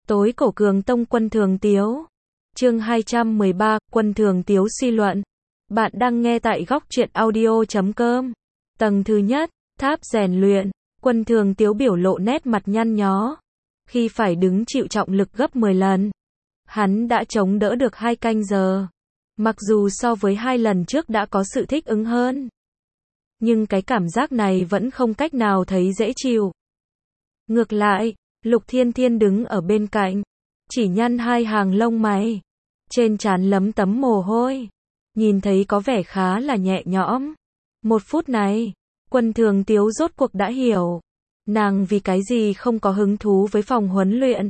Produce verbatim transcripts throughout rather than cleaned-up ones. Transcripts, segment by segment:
Tối cổ Cường Tông Quân Thường Tiếu. Chương hai trăm mười ba, Quân Thường Tiếu suy luận. Bạn đang nghe tại góc truyện audio chấm com. Tầng thứ nhất, tháp rèn luyện. Quân Thường Tiếu biểu lộ nét mặt nhăn nhó. Khi phải đứng chịu trọng lực gấp mười lần, hắn đã chống đỡ được hai canh giờ. Mặc dù so với hai lần trước đã có sự thích ứng hơn, nhưng cái cảm giác này vẫn không cách nào thấy dễ chịu. Ngược lại, Lục Thiên Thiên đứng ở bên cạnh, chỉ nhăn hai hàng lông mày, trên trán lấm tấm mồ hôi, nhìn thấy có vẻ khá là nhẹ nhõm. Một phút này, Quân Thường Tiếu rốt cuộc đã hiểu, nàng vì cái gì không có hứng thú với phòng huấn luyện.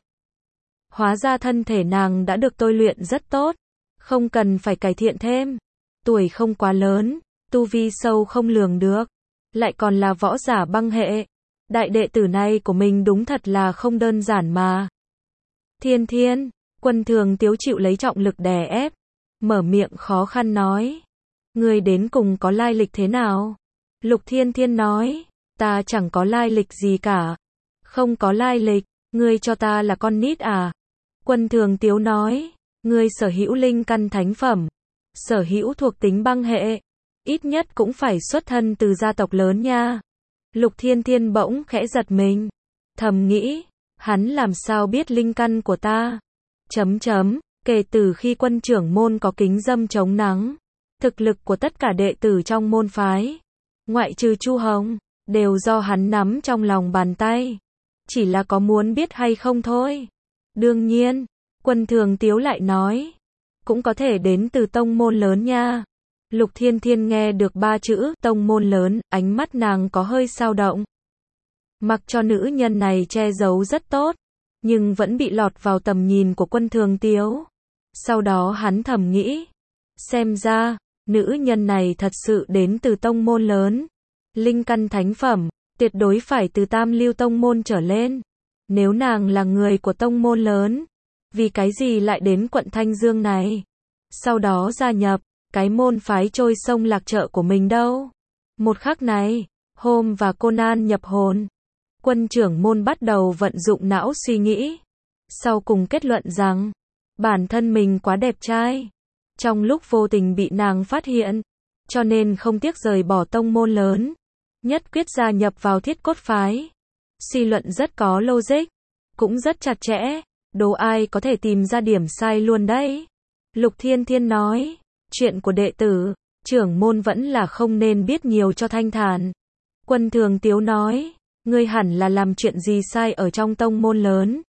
Hóa ra thân thể nàng đã được tôi luyện rất tốt, không cần phải cải thiện thêm. Tuổi không quá lớn, tu vi sâu không lường được, lại còn là võ giả băng hệ. Đại đệ tử này của mình đúng thật là không đơn giản mà. Thiên Thiên, Quân Thường Tiếu chịu lấy trọng lực đè ép, mở miệng khó khăn nói. Ngươi đến cùng có lai lịch thế nào? Lục Thiên Thiên nói, ta chẳng có lai lịch gì cả. Không có lai lịch, ngươi cho ta là con nít à? Quân Thường Tiếu nói, ngươi sở hữu linh căn thánh phẩm, sở hữu thuộc tính băng hệ, ít nhất cũng phải xuất thân từ gia tộc lớn nha. Lục Thiên Thiên bỗng khẽ giật mình, thầm nghĩ, hắn làm sao biết linh căn của ta? Chấm chấm, kể từ khi quân trưởng môn có kính dâm chống nắng, thực lực của tất cả đệ tử trong môn phái, ngoại trừ Chu Hồng, đều do hắn nắm trong lòng bàn tay. Chỉ là có muốn biết hay không thôi. Đương nhiên, Quân Thường Tiếu lại nói, cũng có thể đến từ tông môn lớn nha. Lục Thiên Thiên nghe được ba chữ tông môn lớn, ánh mắt nàng có hơi dao động. Mặc cho nữ nhân này che giấu rất tốt, nhưng vẫn bị lọt vào tầm nhìn của Quân Thường Tiếu. Sau đó hắn thầm nghĩ, xem ra, nữ nhân này thật sự đến từ tông môn lớn. Linh căn thánh phẩm, tuyệt đối phải từ tam lưu tông môn trở lên. Nếu nàng là người của tông môn lớn, vì cái gì lại đến quận Thanh Dương này? Sau đó gia nhập cái môn phái trôi sông lạc chợ của mình đâu? Một khắc này, Hôm và Conan nhập hồn. Quân trưởng môn bắt đầu vận dụng não suy nghĩ. Sau cùng kết luận rằng, bản thân mình quá đẹp trai. Trong lúc vô tình bị nàng phát hiện, cho nên không tiếc rời bỏ tông môn lớn, nhất quyết gia nhập vào Thiết Cốt phái. Suy luận rất có logic, cũng rất chặt chẽ, đố ai có thể tìm ra điểm sai luôn đấy. Lục Thiên Thiên nói, chuyện của đệ tử, trưởng môn vẫn là không nên biết nhiều cho thanh thản. Quân Thường Tiếu nói, ngươi hẳn là làm chuyện gì sai ở trong tông môn lớn.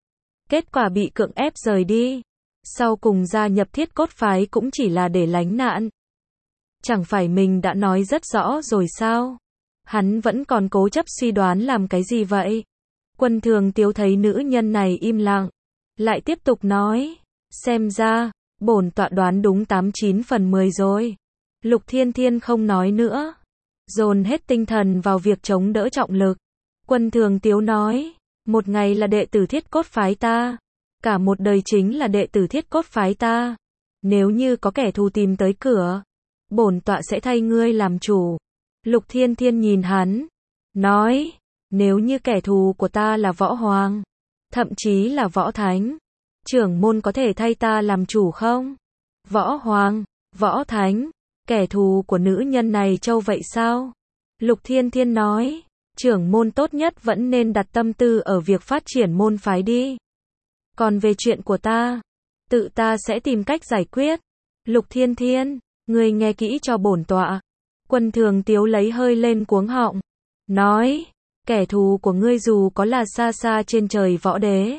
Kết quả bị cưỡng ép rời đi, sau cùng gia nhập Thiết Cốt phái cũng chỉ là để lánh nạn. Chẳng phải mình đã nói rất rõ rồi sao? Hắn vẫn còn cố chấp suy đoán làm cái gì vậy? Quân Thường Tiếu thấy nữ nhân này im lặng, lại tiếp tục nói, xem ra, bổn tọa đoán đúng tám chín phần mười rồi. Lục Thiên Thiên không nói nữa, dồn hết tinh thần vào việc chống đỡ trọng lực. Quân Thường Tiếu nói, một ngày là đệ tử Thiết Cốt phái ta, cả một đời chính là đệ tử Thiết Cốt phái ta. Nếu như có kẻ thù tìm tới cửa, bổn tọa sẽ thay ngươi làm chủ. Lục Thiên Thiên nhìn hắn, nói, nếu như kẻ thù của ta là võ hoàng, thậm chí là võ thánh, trưởng môn có thể thay ta làm chủ không? Võ hoàng, võ thánh, kẻ thù của nữ nhân này trâu vậy sao? Lục Thiên Thiên nói, trưởng môn tốt nhất vẫn nên đặt tâm tư ở việc phát triển môn phái đi. Còn về chuyện của ta, tự ta sẽ tìm cách giải quyết. Lục Thiên Thiên, ngươi nghe kỹ cho bổn tọa. Quân Thường Tiếu lấy hơi lên cuống họng, nói, kẻ thù của ngươi dù có là xa xa trên trời võ đế,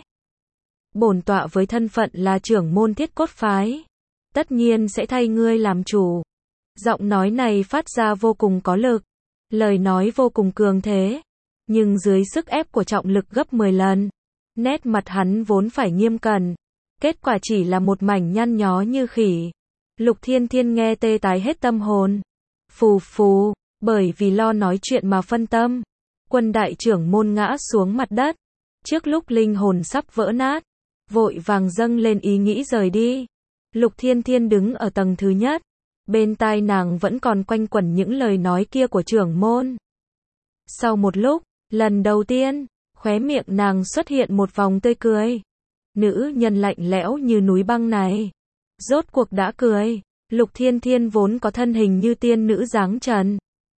bổn tọa với thân phận là trưởng môn Thiết Cốt phái, tất nhiên sẽ thay ngươi làm chủ. Giọng nói này phát ra vô cùng có lực, lời nói vô cùng cường thế, nhưng dưới sức ép của trọng lực gấp mười lần, nét mặt hắn vốn phải nghiêm cẩn, kết quả chỉ là một mảnh nhăn nhó như khỉ. Lục Thiên Thiên nghe tê tái hết tâm hồn. Phù phù, bởi vì lo nói chuyện mà phân tâm, Quân đại trưởng môn ngã xuống mặt đất, trước lúc linh hồn sắp vỡ nát, vội vàng dâng lên ý nghĩ rời đi. Lục Thiên Thiên đứng ở tầng thứ nhất, bên tai nàng vẫn còn quanh quẩn những lời nói kia của trưởng môn. Sau một lúc, lần đầu tiên, khóe miệng nàng xuất hiện một vòng tươi cười. Nữ nhân lạnh lẽo như núi băng này. Rốt cuộc đã cười. Lục Thiên Thiên vốn có thân hình như tiên nữ dáng trần.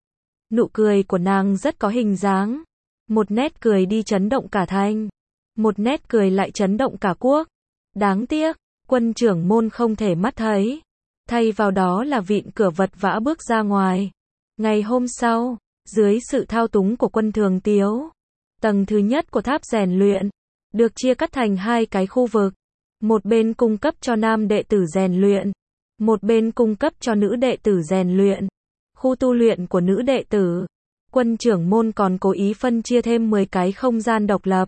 Nụ cười của nàng rất có hình dáng. Một nét cười đi chấn động cả thành. Một nét cười lại chấn động cả quốc. Đáng tiếc, Quân trưởng môn không thể mắt thấy. Thay vào đó là vịn cửa vật vã bước ra ngoài. Ngày hôm sau, dưới sự thao túng của Quân Thường Tiếu, tầng thứ nhất của tháp rèn luyện được chia cắt thành hai cái khu vực. Một bên cung cấp cho nam đệ tử rèn luyện, một bên cung cấp cho nữ đệ tử rèn luyện. Khu tu luyện của nữ đệ tử, Quân trưởng môn còn cố ý phân chia thêm mười cái không gian độc lập,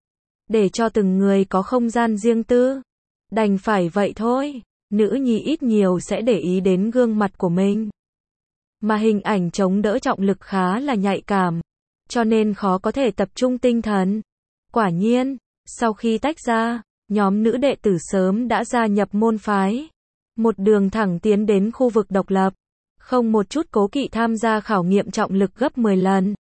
để cho từng người có không gian riêng tư. Đành phải vậy thôi, nữ nhi ít nhiều sẽ để ý đến gương mặt của mình. Mà hình ảnh chống đỡ trọng lực khá là nhạy cảm, cho nên khó có thể tập trung tinh thần. Quả nhiên, sau khi tách ra, nhóm nữ đệ tử sớm đã gia nhập môn phái. Một đường thẳng tiến đến khu vực độc lập, không một chút cố kỵ tham gia khảo nghiệm trọng lực gấp mười lần.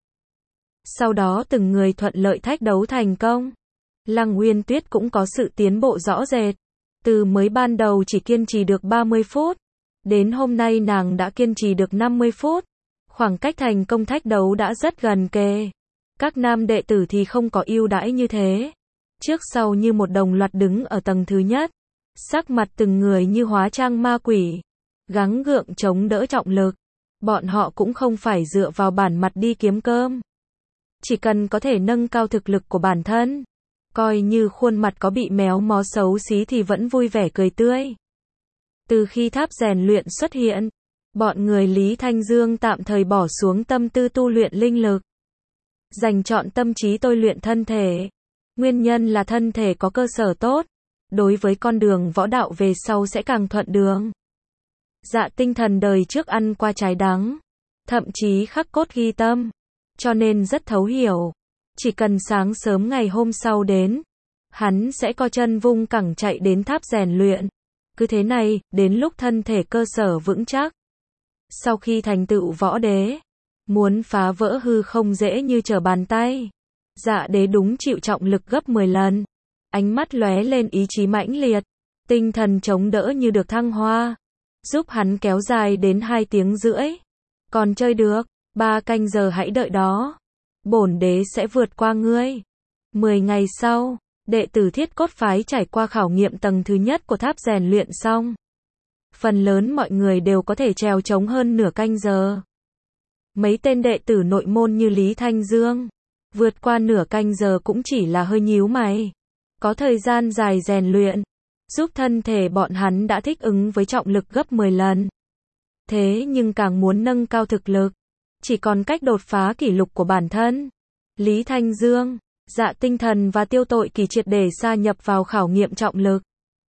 Sau đó từng người thuận lợi thách đấu thành công. Lăng Uyên Tuyết cũng có sự tiến bộ rõ rệt. Từ mới ban đầu chỉ kiên trì được ba mươi phút, đến hôm nay nàng đã kiên trì được năm mươi phút. Khoảng cách thành công thách đấu đã rất gần kề. Các nam đệ tử thì không có ưu đãi như thế. Trước sau như một đồng loạt đứng ở tầng thứ nhất. Sắc mặt từng người như hóa trang ma quỷ. Gắng gượng chống đỡ trọng lực. Bọn họ cũng không phải dựa vào bản mặt đi kiếm cơm. Chỉ cần có thể nâng cao thực lực của bản thân. Coi như khuôn mặt có bị méo mó xấu xí thì vẫn vui vẻ cười tươi. Từ khi tháp rèn luyện xuất hiện, bọn người Lý Thanh Dương tạm thời bỏ xuống tâm tư tu luyện linh lực. Dành trọn tâm trí tôi luyện thân thể. Nguyên nhân là thân thể có cơ sở tốt. Đối với con đường võ đạo về sau sẽ càng thuận đường. Dạ Tinh Thần đời trước ăn qua trái đắng. Thậm chí khắc cốt ghi tâm. Cho nên rất thấu hiểu. Chỉ cần sáng sớm ngày hôm sau đến, hắn sẽ co chân vung cẳng chạy đến tháp rèn luyện. Cứ thế này, đến lúc thân thể cơ sở vững chắc. Sau khi thành tựu võ đế, muốn phá vỡ hư không dễ như trở bàn tay. Dạ đế đúng chịu trọng lực gấp mười lần. Ánh mắt lóe lên ý chí mãnh liệt. Tinh thần chống đỡ như được thăng hoa. Giúp hắn kéo dài đến hai tiếng rưỡi. Còn chơi được, ba canh giờ hãy đợi đó. Bổn đế sẽ vượt qua ngươi. Mười ngày sau, đệ tử Thiết Cốt phái trải qua khảo nghiệm tầng thứ nhất của tháp rèn luyện xong. Phần lớn mọi người đều có thể trèo trống hơn nửa canh giờ. Mấy tên đệ tử nội môn như Lý Thanh Dương, vượt qua nửa canh giờ cũng chỉ là hơi nhíu mày. Có thời gian dài rèn luyện, giúp thân thể bọn hắn đã thích ứng với trọng lực gấp mười lần. Thế nhưng càng muốn nâng cao thực lực, chỉ còn cách đột phá kỷ lục của bản thân. Lý Thanh Dương, Dạ Tinh Thần và Tiêu Tội Kỳ triệt để sa nhập vào khảo nghiệm trọng lực.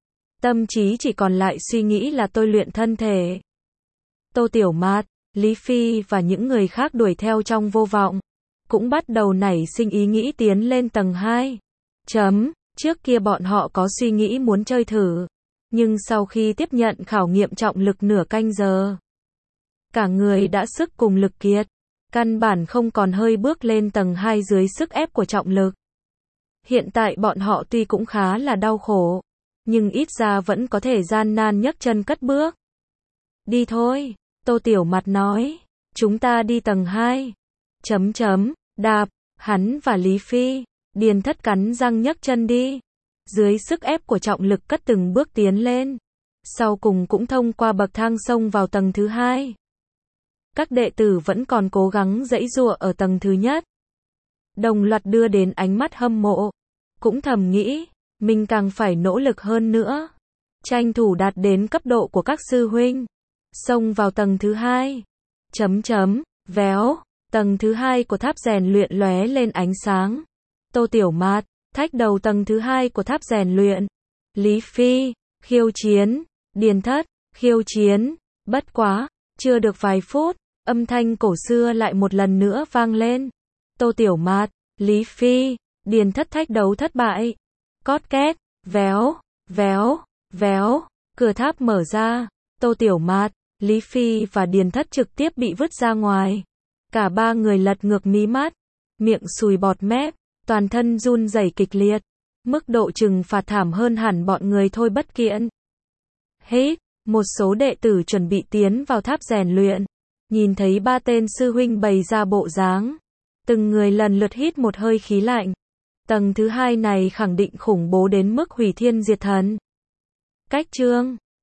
Tâm trí chỉ còn lại suy nghĩ là tôi luyện thân thể. Tô Tiểu Mạt, Lý Phi và những người khác đuổi theo trong vô vọng, cũng bắt đầu nảy sinh ý nghĩ tiến lên tầng hai. Chấm, trước kia bọn họ có suy nghĩ muốn chơi thử, nhưng sau khi tiếp nhận khảo nghiệm trọng lực nửa canh giờ, cả người đã sức cùng lực kiệt, căn bản không còn hơi bước lên tầng hai dưới sức ép của trọng lực. Hiện tại bọn họ tuy cũng khá là đau khổ, nhưng ít ra vẫn có thể gian nan nhấc chân cất bước. Đi thôi, Tô Tiểu Mạt nói, chúng ta đi tầng hai. Chấm chấm, đạp, hắn và Lý Phi, Điền Thất cắn răng nhấc chân đi. Dưới sức ép của trọng lực cất từng bước tiến lên. Sau cùng cũng thông qua bậc thang xông vào tầng thứ hai. Các đệ tử vẫn còn cố gắng giãy giụa ở tầng thứ nhất. Đồng loạt đưa đến ánh mắt hâm mộ. Cũng thầm nghĩ, mình càng phải nỗ lực hơn nữa. Tranh thủ đạt đến cấp độ của các sư huynh. Xông vào tầng thứ hai. Chấm chấm, véo, tầng thứ hai của tháp rèn luyện lóe lên ánh sáng. Tô Tiểu Mạt, thách đầu tầng thứ hai của tháp rèn luyện. Lý Phi, khiêu chiến. Điền Thất, khiêu chiến. Bất quá, chưa được vài phút, âm thanh cổ xưa lại một lần nữa vang lên. Tô Tiểu Mạt, Lý Phi, Điền Thất thách đấu thất bại. Cót két, véo, véo, véo, cửa tháp mở ra. Tô Tiểu Mạt, Lý Phi và Điền Thất trực tiếp bị vứt ra ngoài. Cả ba người lật ngược mí mắt, miệng sùi bọt mép, toàn thân run rẩy kịch liệt. Mức độ trừng phạt thảm hơn hẳn bọn người thôi bất kiện. Hít, một số đệ tử chuẩn bị tiến vào tháp rèn luyện. Nhìn thấy ba tên sư huynh bày ra bộ dáng. Từng người lần lượt hít một hơi khí lạnh. Tầng thứ hai này khẳng định khủng bố đến mức hủy thiên diệt thần. Cách chương